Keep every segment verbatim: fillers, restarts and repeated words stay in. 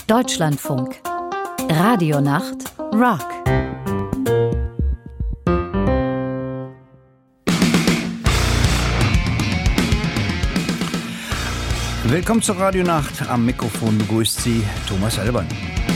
Deutschlandfunk. Radionacht Rock. Willkommen zur Radionacht. Am Mikrofon begrüßt Sie Thomas Elbern.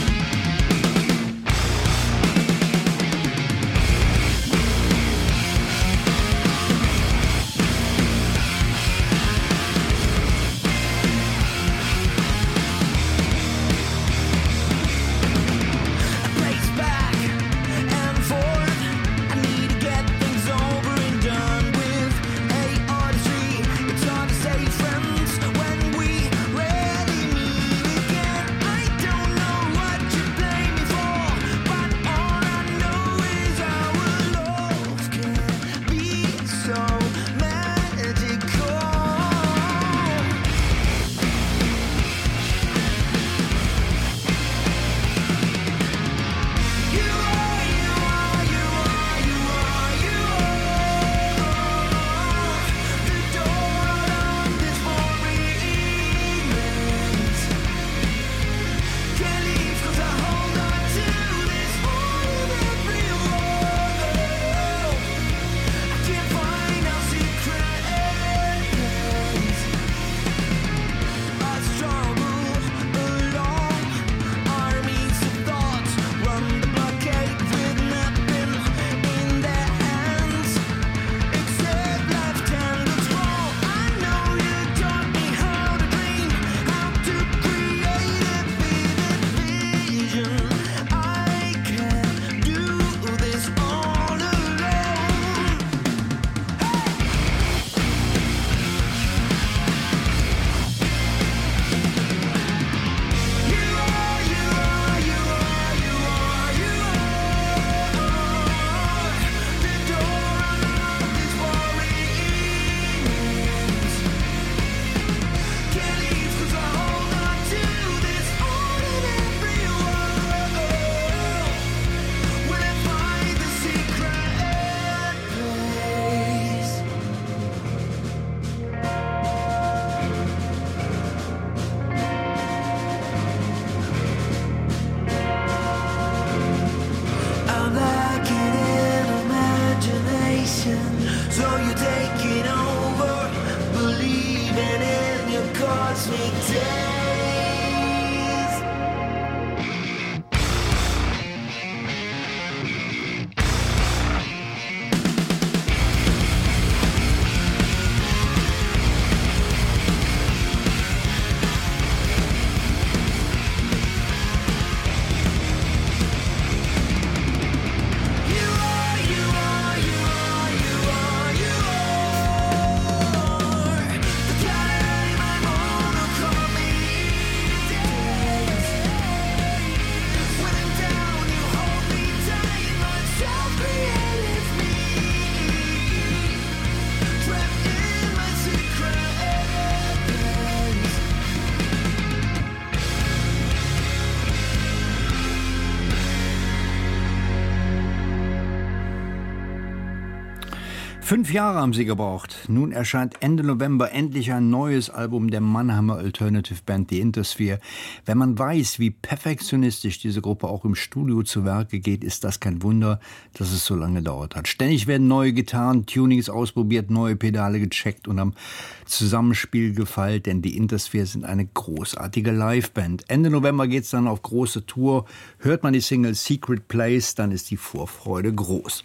Fünf Jahre haben sie gebraucht. Nun erscheint Ende November endlich ein neues Album der Mannheimer Alternative Band The Intersphere. Wenn man weiß, wie perfektionistisch diese Gruppe auch im Studio zu Werke geht, ist das kein Wunder, dass es so lange dauert hat. Ständig werden neue Gitarren, Tunings ausprobiert, neue Pedale gecheckt und am Zusammenspiel gefeilt, denn die Intersphere sind eine großartige Liveband. Ende November geht's dann auf große Tour. Hört man die Single Secret Place, dann ist die Vorfreude groß.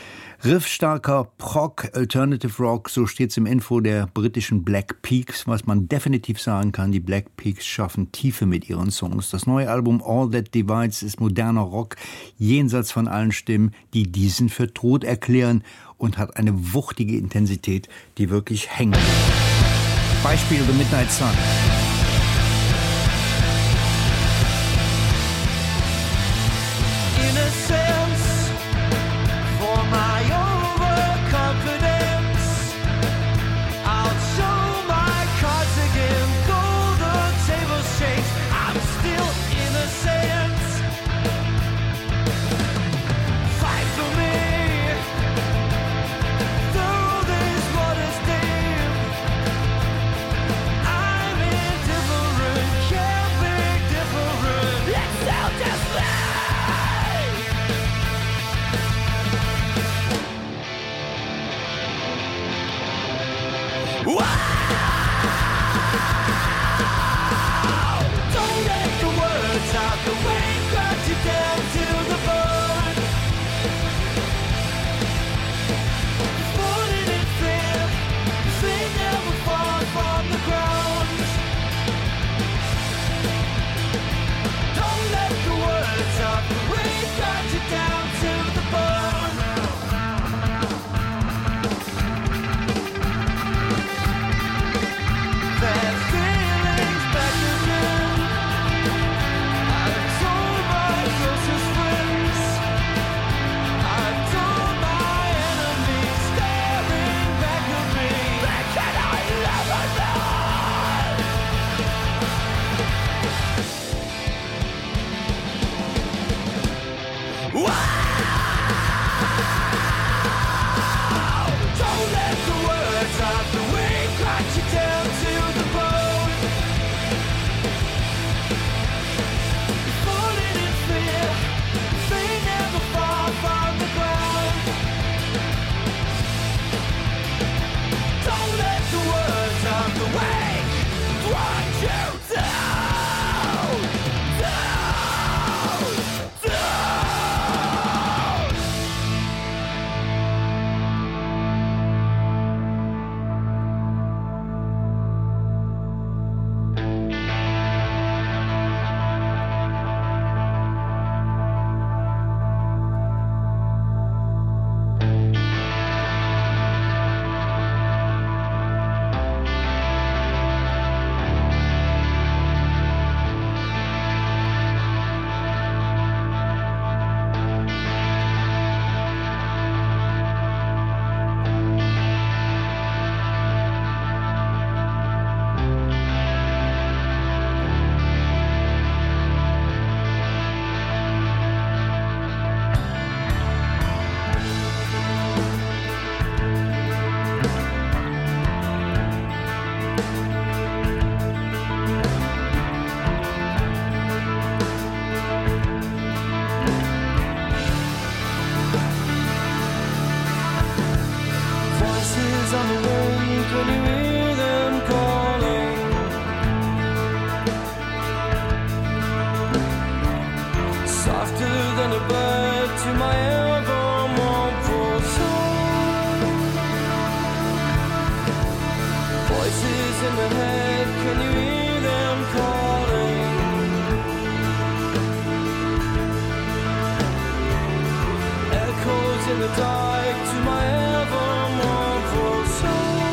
Riffstarker Prog, Alternative Rock, so steht's im Info der britischen Black Peaks. Was man definitiv sagen kann, die Black Peaks schaffen Tiefe mit ihren Songs. Das neue Album All That Divides ist moderner Rock, jenseits von allen Stimmen, die diesen für tot erklären, und hat eine wuchtige Intensität, die wirklich hängt. Beispiel The Midnight Sun. I'm indifferent, can't be different. than a bird to my ever mournful soul. Voices in the head, can you hear them calling? Echoes in the dark to my ever mournful soul.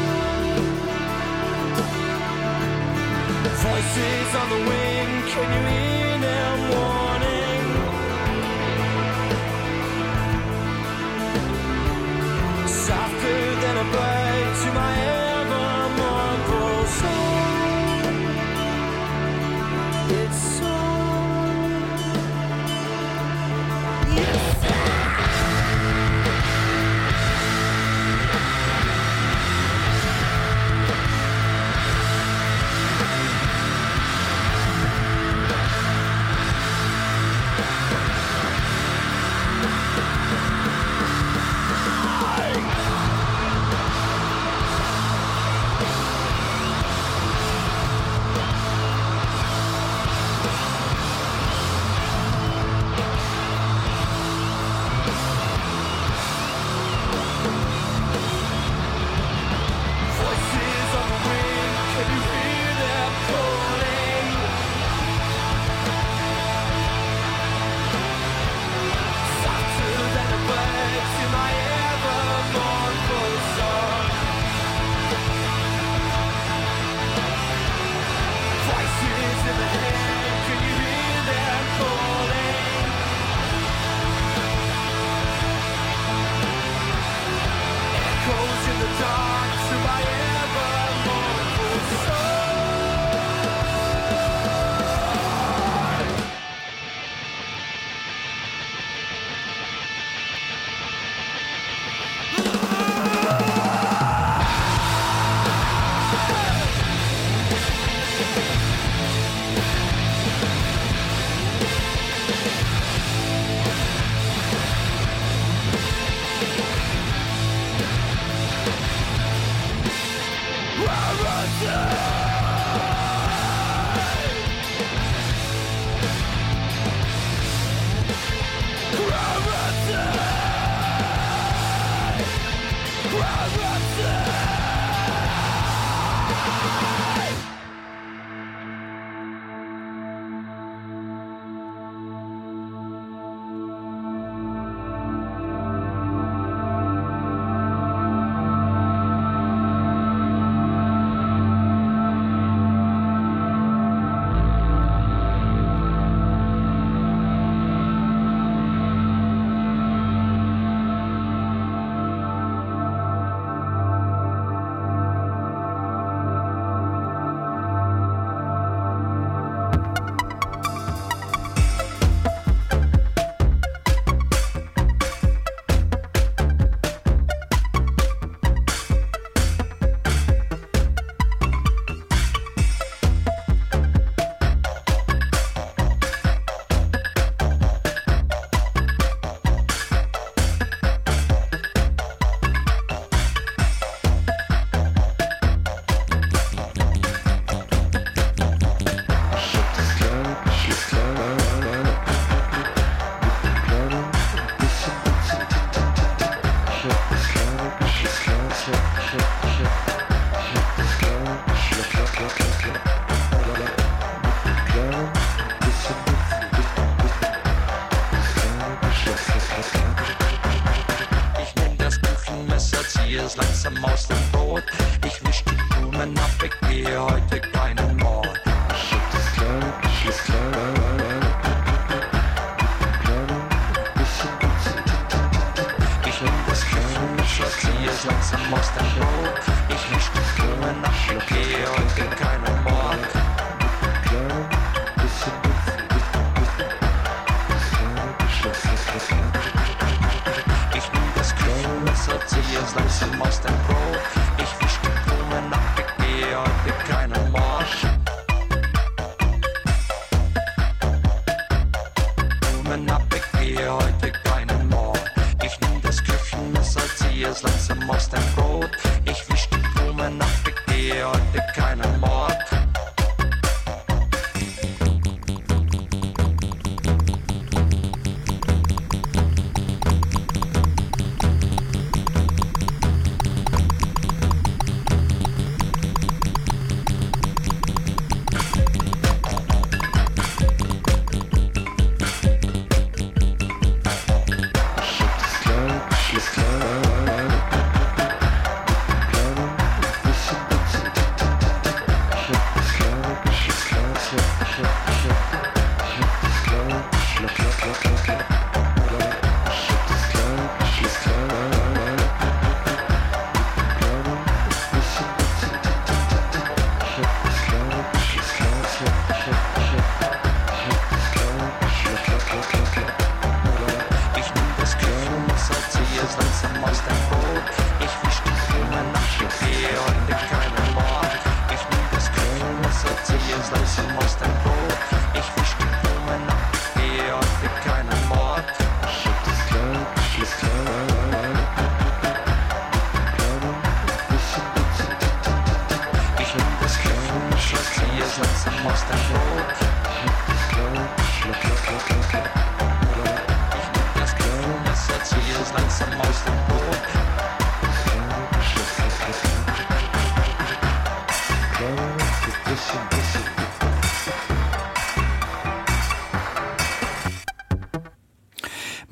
Voices on the wing, can you hear them warning? Softer than a bird to my ever mournful soul. It's so, yes.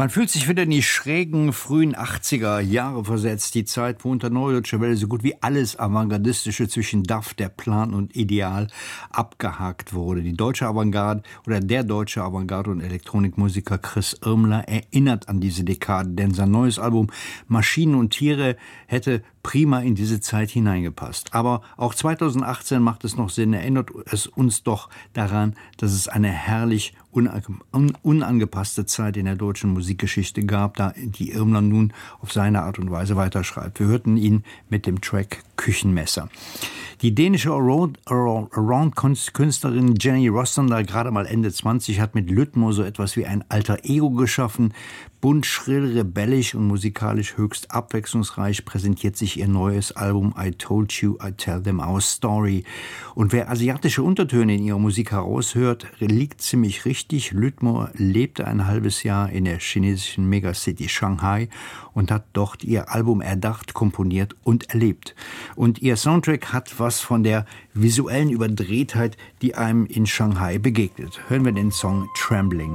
Man fühlt sich wieder in die schrägen, frühen achtziger Jahre versetzt. Die Zeit, wo unter Neue Deutsche Welle so gut wie alles Avantgardistische zwischen D A F, der Plan und Ideal abgehakt wurde. Die deutsche Avantgarde oder der deutsche Avantgarde- und Elektronikmusiker Chris Irmler erinnert an diese Dekade, denn sein neues Album Maschinen und Tiere hätte prima in diese Zeit hineingepasst. Aber auch zweitausendachtzehn macht es noch Sinn, erinnert es uns doch daran, dass es eine herrlich unangepasste Zeit in der deutschen Musikgeschichte gab, da die Irmler nun auf seine Art und Weise weiterschreibt. Wir hörten ihn mit dem Track Küchenmesser. Die dänische Around-Künstlerin Jenny Rosander, gerade mal Ende zwanzig, hat mit Lytmo so etwas wie ein alter Ego geschaffen. Bunt, schrill, rebellisch und musikalisch höchst abwechslungsreich präsentiert sich ihr neues Album I Told You, I Tell Them Our Story. Und wer asiatische Untertöne in ihrer Musik heraushört, liegt ziemlich richtig. Lytmo lebte ein halbes Jahr in der chinesischen Megacity Shanghai und hat dort ihr Album erdacht, komponiert und erlebt. Und ihr Soundtrack hat was von der visuellen Überdrehtheit, die einem in Shanghai begegnet. Hören wir den Song Trembling.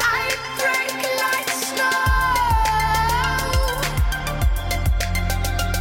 Break like snow.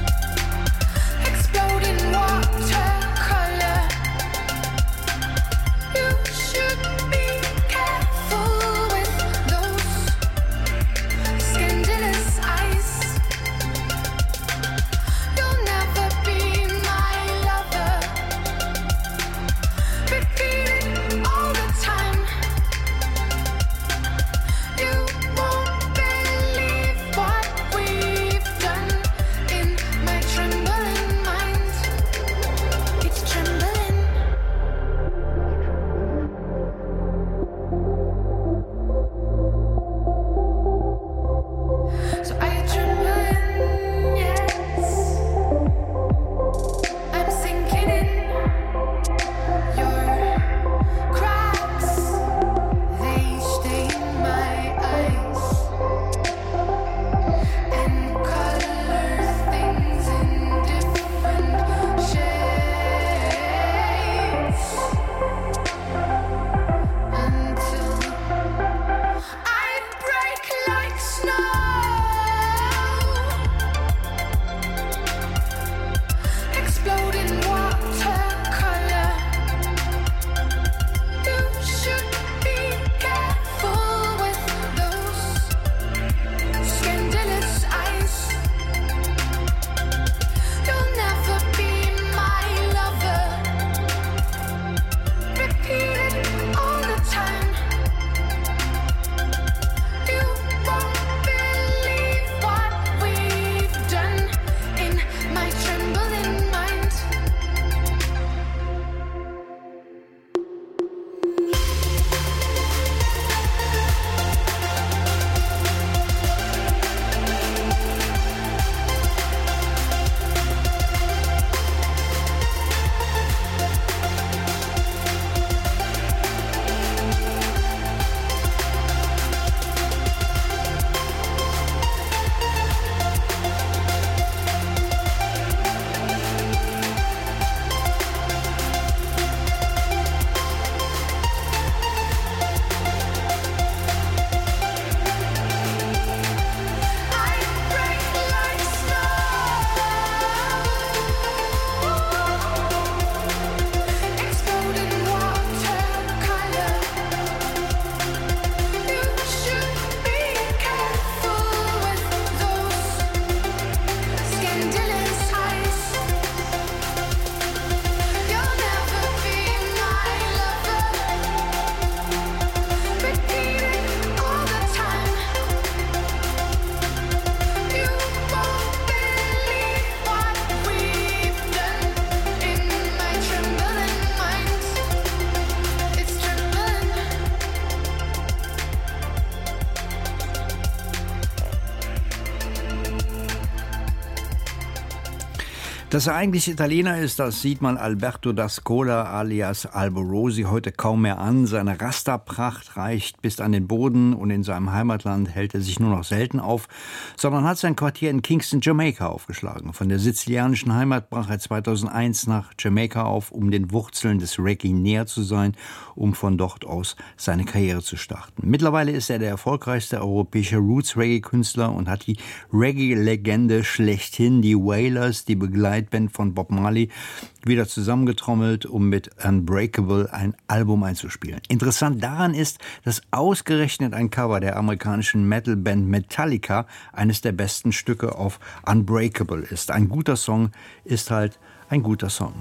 Dass er eigentlich Italiener ist, das sieht man Alberto D'Ascola alias Alborosi heute kaum mehr an. Seine Rasterpracht reicht bis an den Boden und in seinem Heimatland hält er sich nur noch selten auf, sondern hat sein Quartier in Kingston, Jamaika aufgeschlagen. Von der sizilianischen Heimat brach er zweitausendeins nach Jamaika auf, um den Wurzeln des Reggae näher zu sein, um von dort aus seine Karriere zu starten. Mittlerweile ist er der erfolgreichste europäische Roots-Reggae-Künstler und hat die Reggae-Legende schlechthin, die Wailers, die Begleiter Band von Bob Marley, wieder zusammengetrommelt, um mit Unbreakable ein Album einzuspielen. Interessant daran ist, dass ausgerechnet ein Cover der amerikanischen Metalband Metallica eines der besten Stücke auf Unbreakable ist. Ein guter Song ist halt ein guter Song.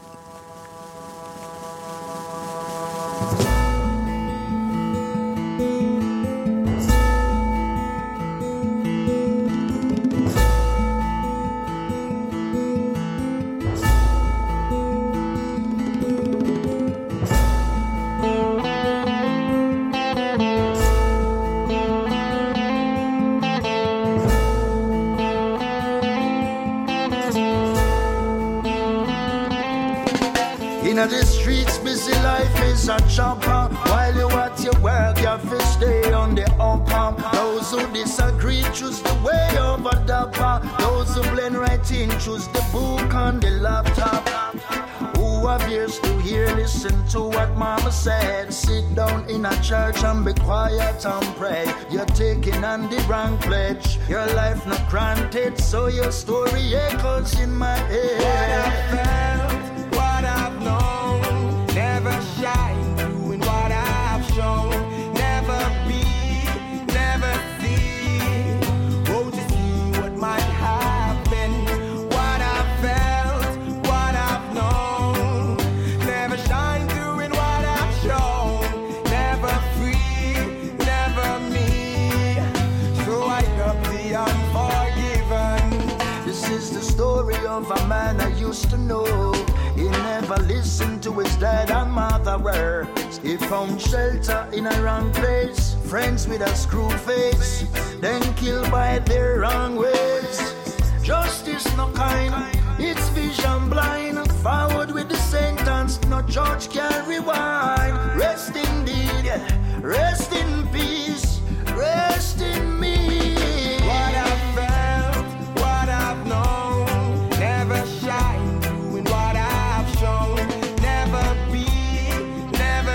Inna the streets, busy life is a chopper. While you at your work, you have to stay on the up up. Those who disagree choose the way of a dapper. Those who blend right in choose the book on the laptop. Who have ears to hear, listen to what mama said. Sit down in a church and be quiet and pray. You're taking on the wrong pledge. Your life not granted, so your story echoes in my head. What I felt, what I've known, never shine through in what I've shown. Never be, never see, oh, to see what might have been. What I felt, what I've known, never shine through in what I've shown. Never free, never me, so I got the unforgiven. This is the story of a man I used to know. He never listened to his dad and mother words. He found shelter in a wrong place. Friends with a screw face, then killed by their wrong ways. Justice no kind, it's vision blind. Forward with the sentence, no judge can rewind. Rest indeed, rest in peace, rest in me. What I felt, what I've known, never shine through in what I've shown. Never be, never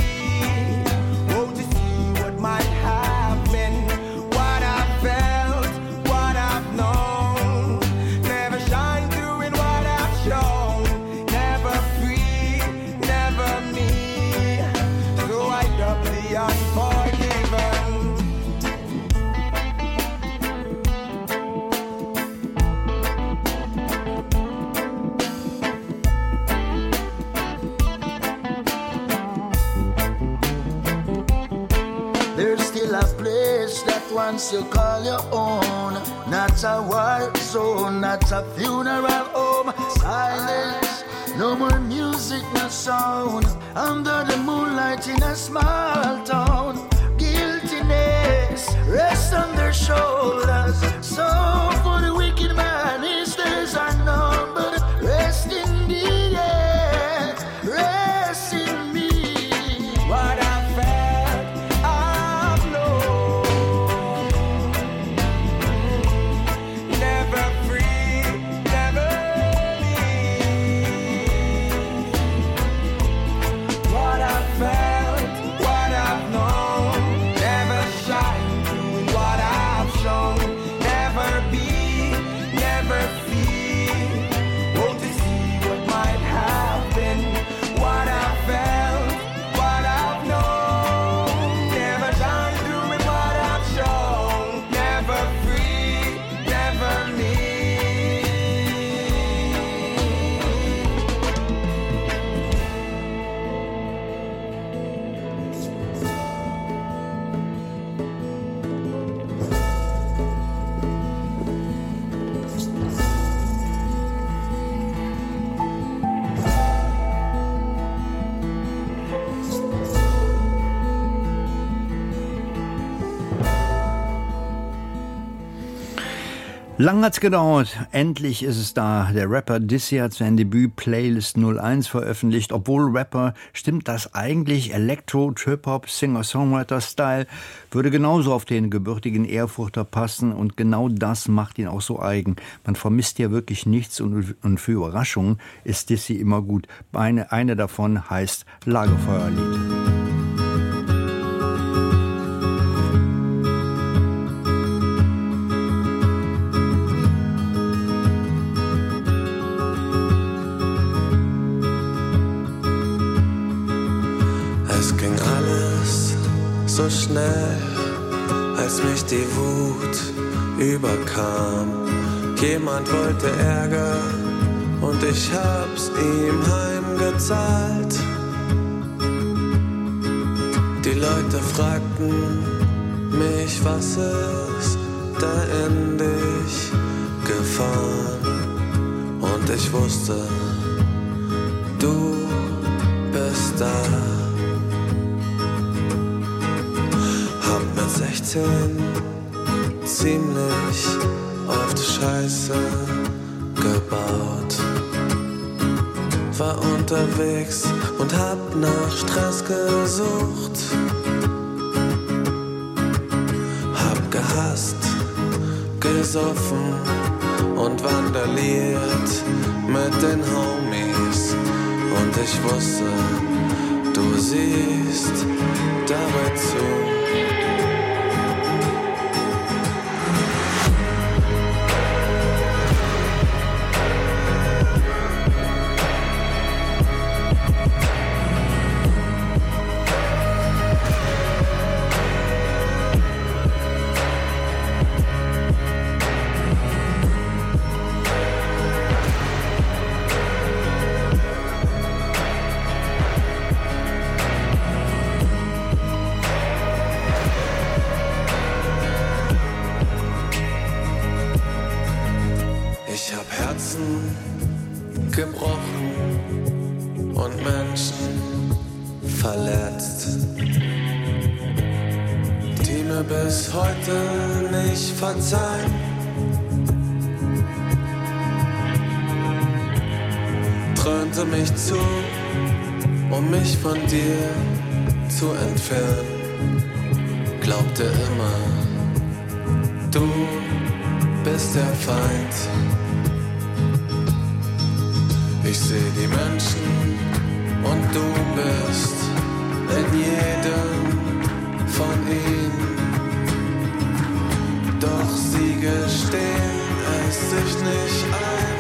see, oh, to see what might have been. What I felt, what I've known, never shine through in what I've shown. Never free, never me, so I doubly unforgiven. There's still a place that once you call your own. Not a war zone, not a funeral home. Silence, no more music, no sound. Under the moonlight in a small town. Guiltiness rests on their shoulders. So for the wicked man, his days are numbered. Rest in the air, rest in me. What I felt, I've known. Never free, never leave. What I felt, what I've known, never shine through in what I've shown. Never be, never Lang hat's gedauert. Endlich ist es da. Der Rapper Dizzy hat sein Debüt Playlist null eins veröffentlicht. Obwohl Rapper, stimmt das eigentlich? Elektro, Trip-Hop, Singer-Songwriter-Style würde genauso auf den gebürtigen Erfurter passen. Und genau das macht ihn auch so eigen. Man vermisst ja wirklich nichts und, und für Überraschungen ist Dizzy immer gut. Eine, eine davon heißt Lagerfeuerlied. So schnell, als mich die Wut überkam. Jemand wollte Ärger und ich hab's ihm heimgezahlt. Die Leute fragten mich, was ist da in dich gefahren? Und ich wusste, du bist da. Mit sechzehn ziemlich oft Scheiße gebaut. War unterwegs und hab nach Stress gesucht. Hab gehasst, gesoffen und vandaliert mit den Homies. Und ich wusste, du siehst dabei zu. Gebrochen und Menschen verletzt, die mir bis heute nicht verzeihen. Träumte mich zu, um mich von dir zu entfernen. Glaubte immer, du bist der Feind. Ich seh die Menschen und du bist in jedem von ihnen. Doch sie gestehen es sich nicht ein.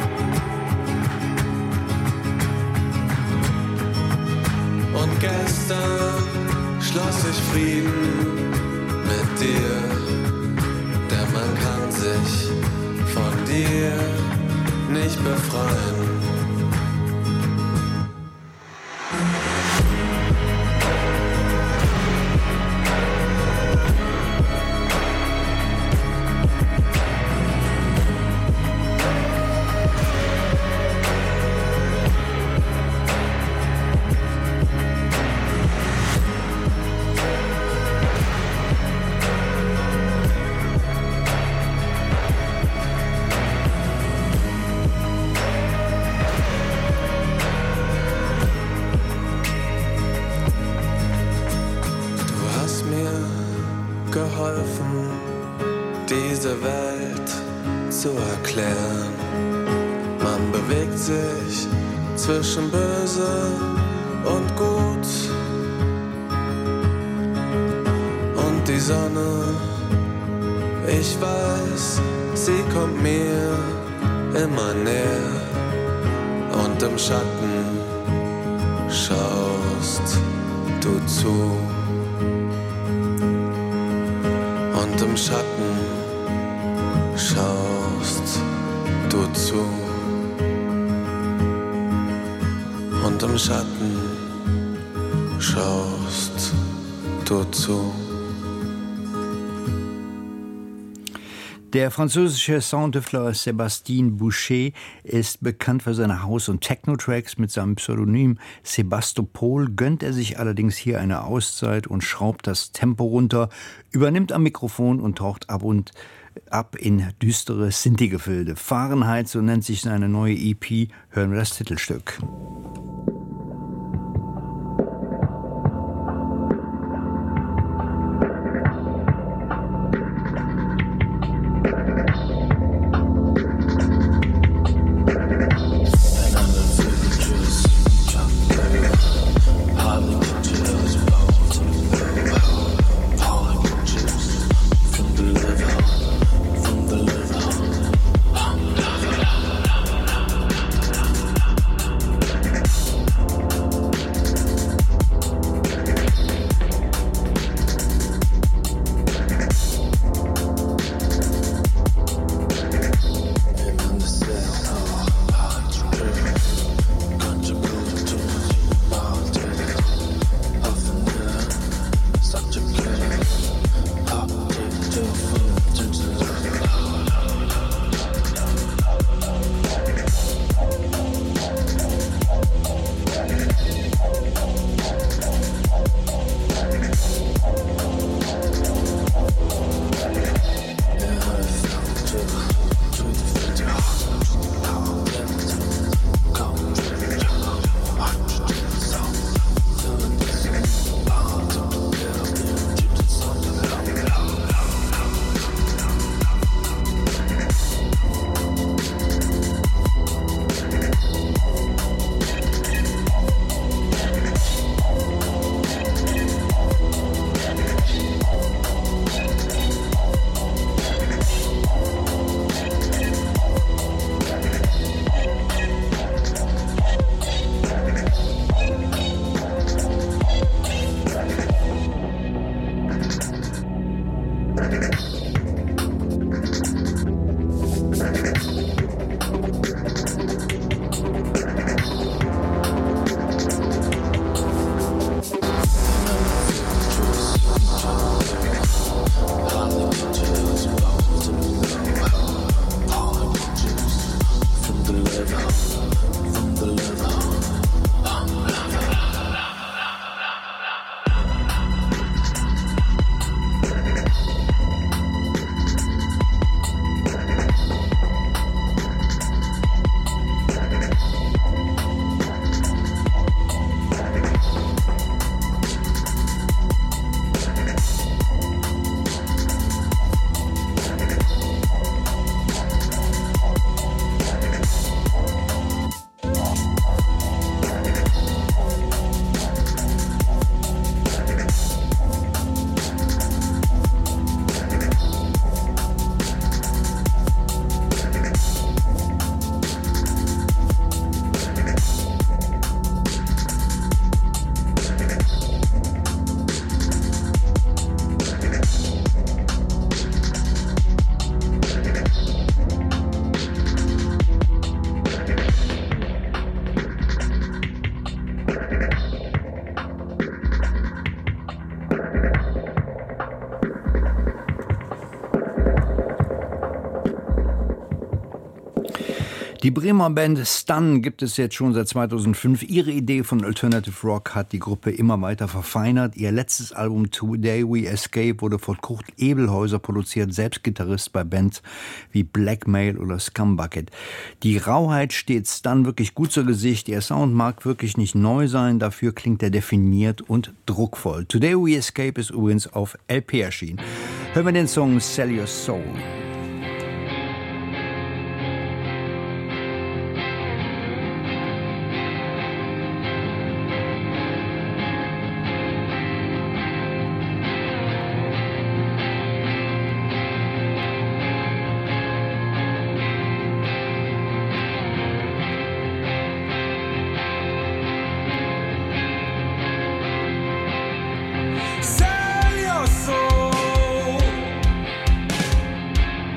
Und gestern schloss ich Frieden mit dir, denn man kann sich von dir nicht befreien. Geholfen, diese Welt zu erklären. Man bewegt sich zwischen böse und gut. Und die Sonne, ich weiß, sie kommt mir immer näher. Und im Schatten schaust du zu. Und im Schatten schaust du zu. Und im Schatten schaust du zu. Der französische Soundtüftler Sébastien Boucher ist bekannt für seine House- und Techno-Tracks. Mit seinem Pseudonym Sebastopol gönnt er sich allerdings hier eine Auszeit und schraubt das Tempo runter, übernimmt am Mikrofon und taucht ab und ab in düstere Sinti-Gefilde. Fahrenheit, so nennt sich seine neue E P, hören wir das Titelstück. Die Bremer Band Stun gibt es jetzt schon seit zweitausendfünf. Ihre Idee von Alternative Rock hat die Gruppe immer weiter verfeinert. Ihr letztes Album Today We Escape wurde von Kurt Ebelhäuser produziert, selbst Gitarrist bei Bands wie Blackmail oder Scumbucket. Die Rauheit steht Stun wirklich gut zu Gesicht. Ihr Sound mag wirklich nicht neu sein, dafür klingt er definiert und druckvoll. Today We Escape ist übrigens auf L P erschienen. Hören wir den Song Sell Your Soul. Sell your soul.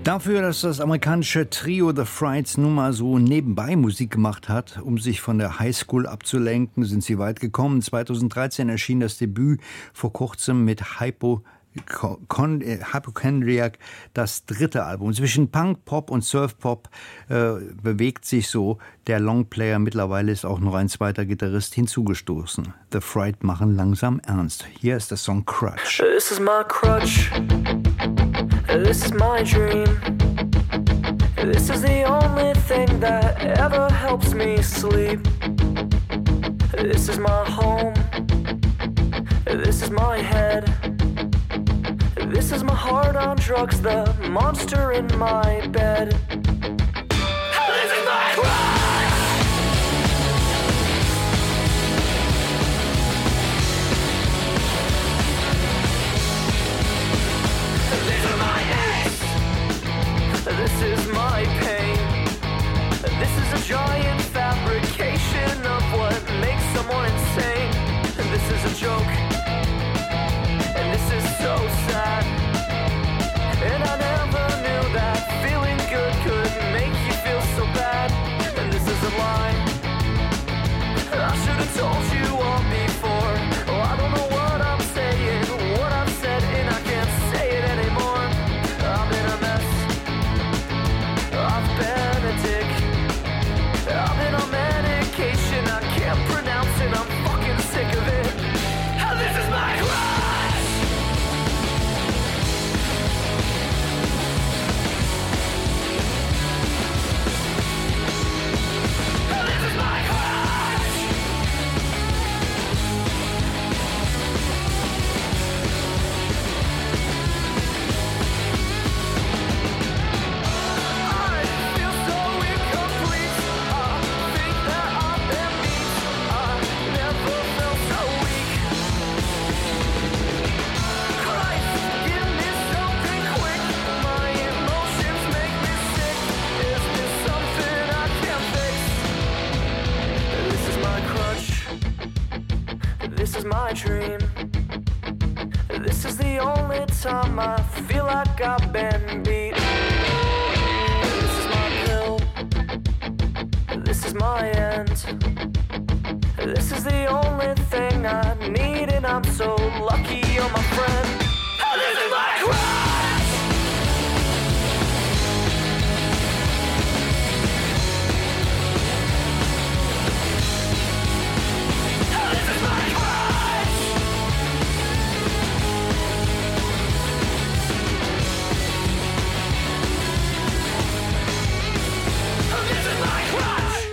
Dafür, dass das amerikanische Trio The Frights nun mal so nebenbei Musik gemacht hat, um sich von der Highschool abzulenken, sind sie weit gekommen. zweitausenddreizehn erschien das Debüt vor kurzem mit Hypo Hypochondriac, das dritte Album. Zwischen Punk, Pop und Surfpop äh, bewegt sich so der Longplayer. Mittlerweile ist auch noch ein zweiter Gitarrist hinzugestoßen. The Fright machen langsam ernst. Hier ist der Song Crutch. This is my crutch. This is my dream. This is the only thing that ever helps me sleep. This is my home. This is my head. This is my heart on drugs, the monster in my bed. This is my crutch! This is my ace! This is my pain. This is a giant fabrication of what makes someone insane. This is a joke. And this is so sad. And I never knew that feeling good could make you feel so bad. And this is a lie. I should have told you all before. Oh, I don't know what I'm saying, what I've said, and I can't say it anymore. I've been a mess. I've been a dick. I've been on medication I can't pronounce and I'm fucking sick of it. This is my crutch! This is my crutch! I feel so incomplete. I think that I've been beat. I never felt so weak. Christ, give me something quick. My emotions make me sick. Is this something I can't fix? This is my crutch. This is my dream. This is the only time I feel like I've been beat. This is my pill. This is my end. This is the only thing I need, and I'm so lucky you're my friend. This is my crutch! This is my crutch! This is my crutch!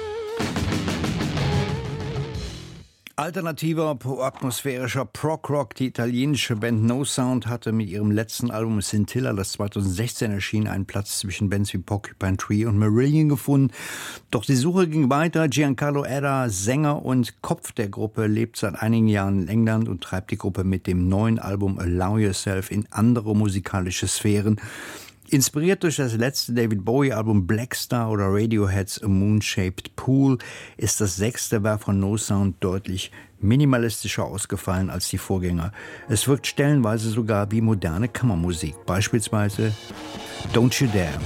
Alternativer, atmosphärischer Prog-Rock. Die italienische Band No Sound hatte mit ihrem letzten Album Scintilla, das zweitausendsechzehn erschien, einen Platz zwischen Bands wie Porcupine Tree und Marillion gefunden. Doch die Suche ging weiter. Giancarlo Edda, Sänger und Kopf der Gruppe, lebt seit einigen Jahren in England und treibt die Gruppe mit dem neuen Album Allow Yourself in andere musikalische Sphären. Inspiriert durch das letzte David Bowie-Album Black Star oder Radioheads A Moon-Shaped Pool ist das sechste Werk von No Sound deutlich minimalistischer ausgefallen als die Vorgänger. Es wirkt stellenweise sogar wie moderne Kammermusik, beispielsweise Don't You Dare.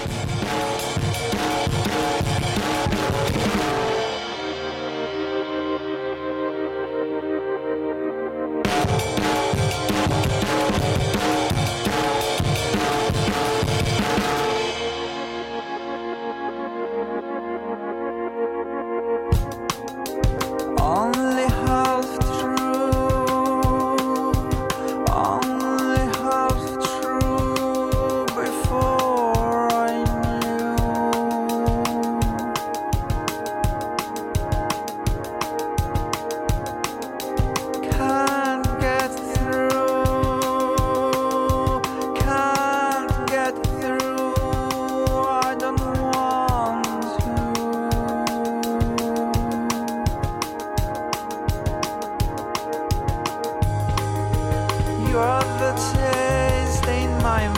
Only half true, only half true before I knew. Can't get through, can't get through, I don't want to. You are the taste in my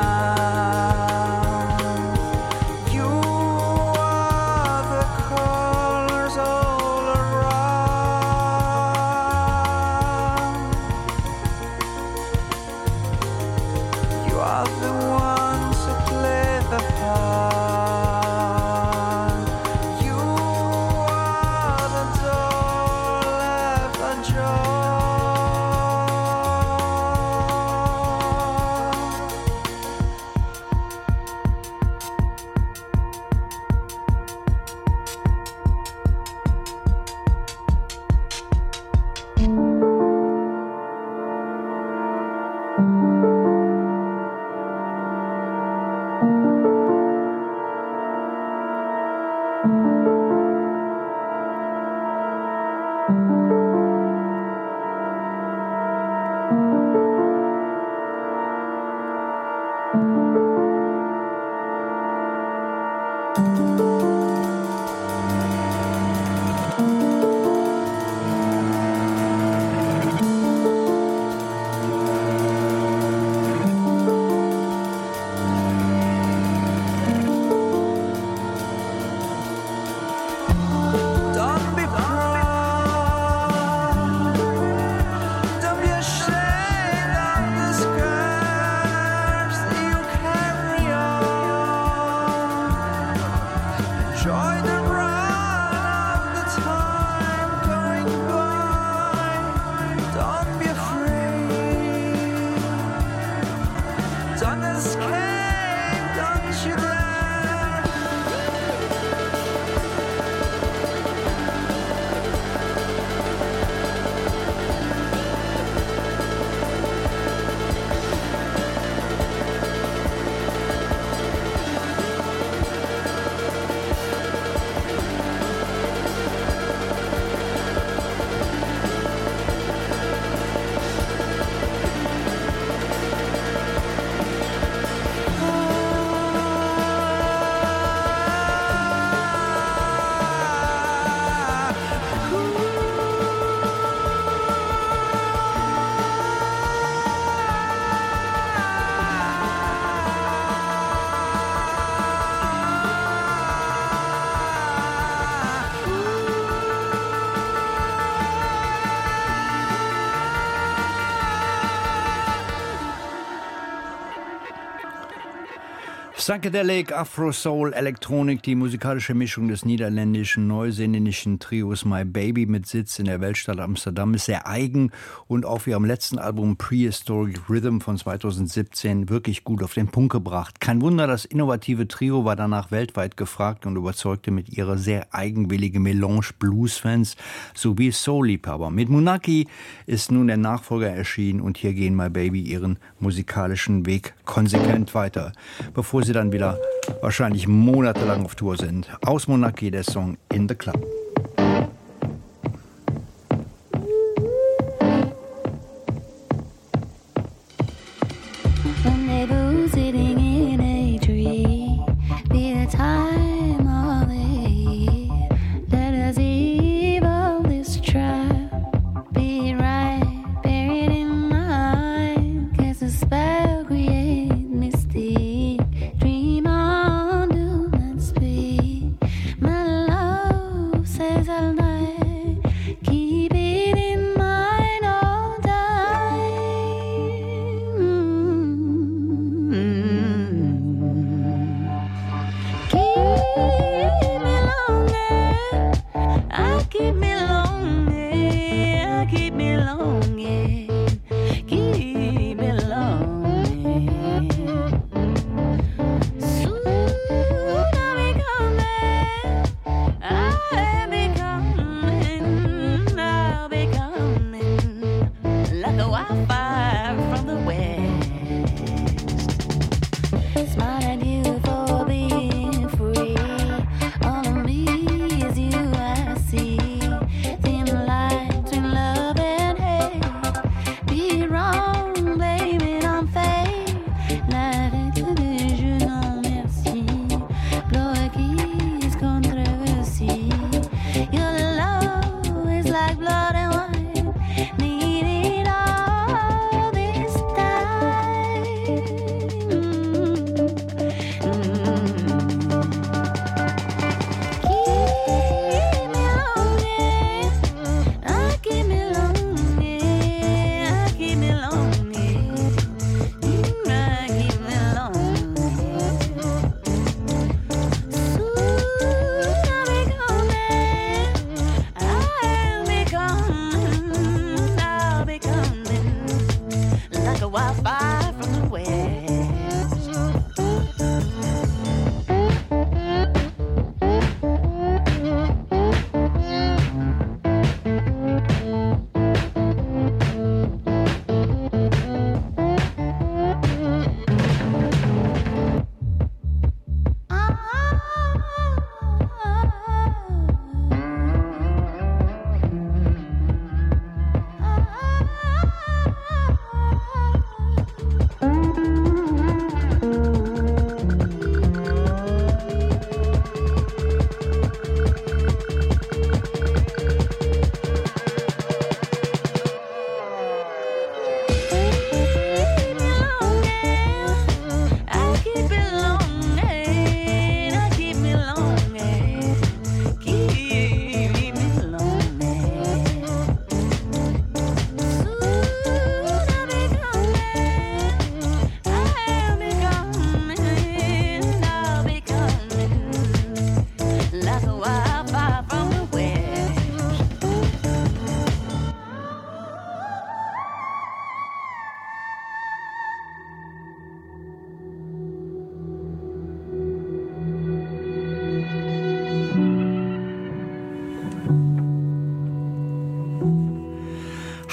mouth. You are the colors all around. You are the ones who play Psychedelic, Afro Soul, Elektronik, die musikalische Mischung des niederländischen, neuseeländischen Trios My Baby mit Sitz in der Weltstadt Amsterdam ist sehr eigen und auf ihrem letzten Album Prehistoric Rhythm von zweitausendsiebzehn wirklich gut auf den Punkt gebracht. Kein Wunder, das innovative Trio war danach weltweit gefragt und überzeugte mit ihrer sehr eigenwilligen Melange Blues-Fans sowie Soul-Liebhaber. Mit Munaki ist nun der Nachfolger erschienen und hier gehen My Baby ihren musikalischen Weg konsequent weiter, bevor sie dann wieder wahrscheinlich monatelang auf Tour sind. Aus Monarchie der Song In the Club. Rendezvous sitting in a tree, be the time of the year. Let us evolve this trial, be right buried in mine. Cast a spell, create mystique. Dream on, do not speak. My love says I'll die. Keep it in mind all time. Keep me longing. I keep me longing. I keep me longing. Keep me longing. Soon I'll be coming. I'll be coming. I'll be coming. Like a wildfire from the west. Smile at you for being free. All of me is you I see. Thin line between love and hate.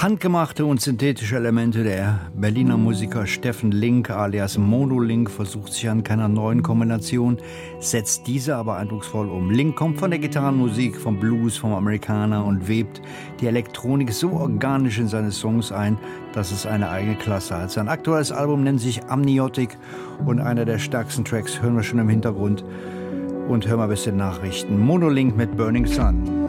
Handgemachte und synthetische Elemente. Der Berliner Musiker Steffen Link alias Mono Link versucht sich an keiner neuen Kombination, setzt diese aber eindrucksvoll um. Link kommt von der Gitarrenmusik, vom Blues, vom Amerikaner und webt die Elektronik so organisch in seine Songs ein, dass es eine eigene Klasse hat. Sein aktuelles Album nennt sich Amniotic und einer der stärksten Tracks hören wir schon im Hintergrund. Und hören wir ein bisschen Nachrichten. Mono Link mit Burning Sun.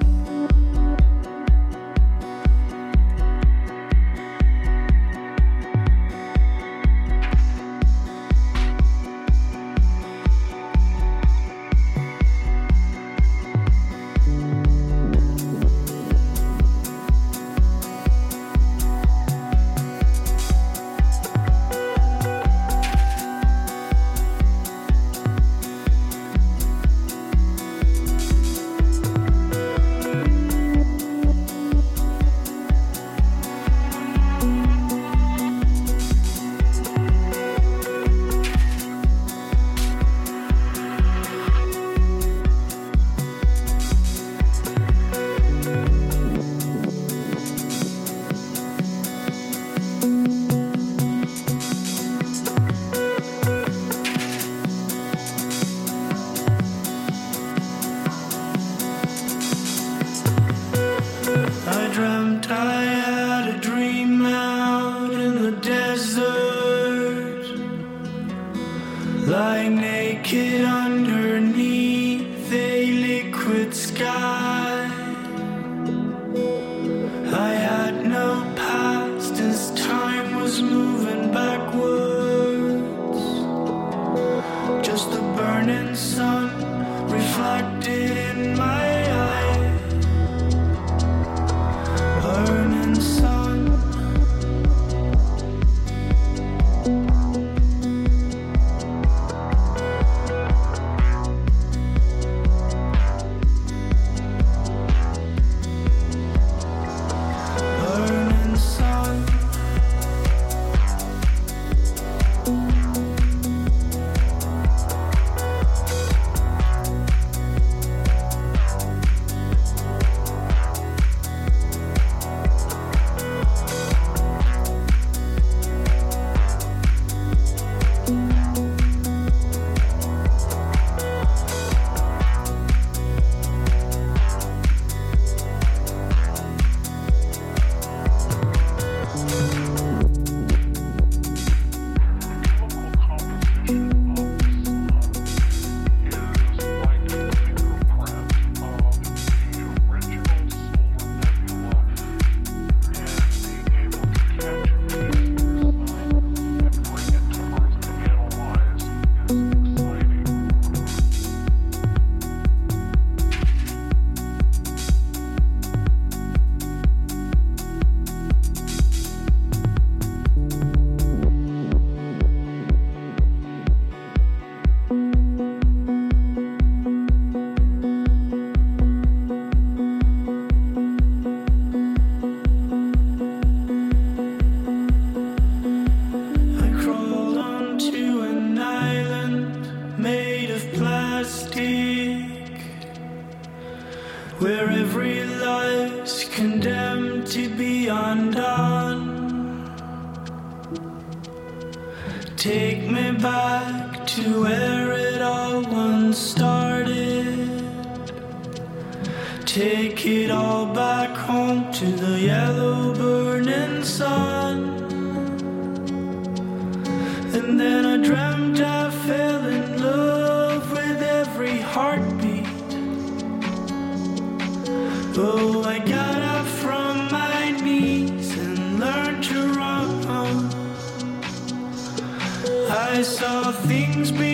I saw things be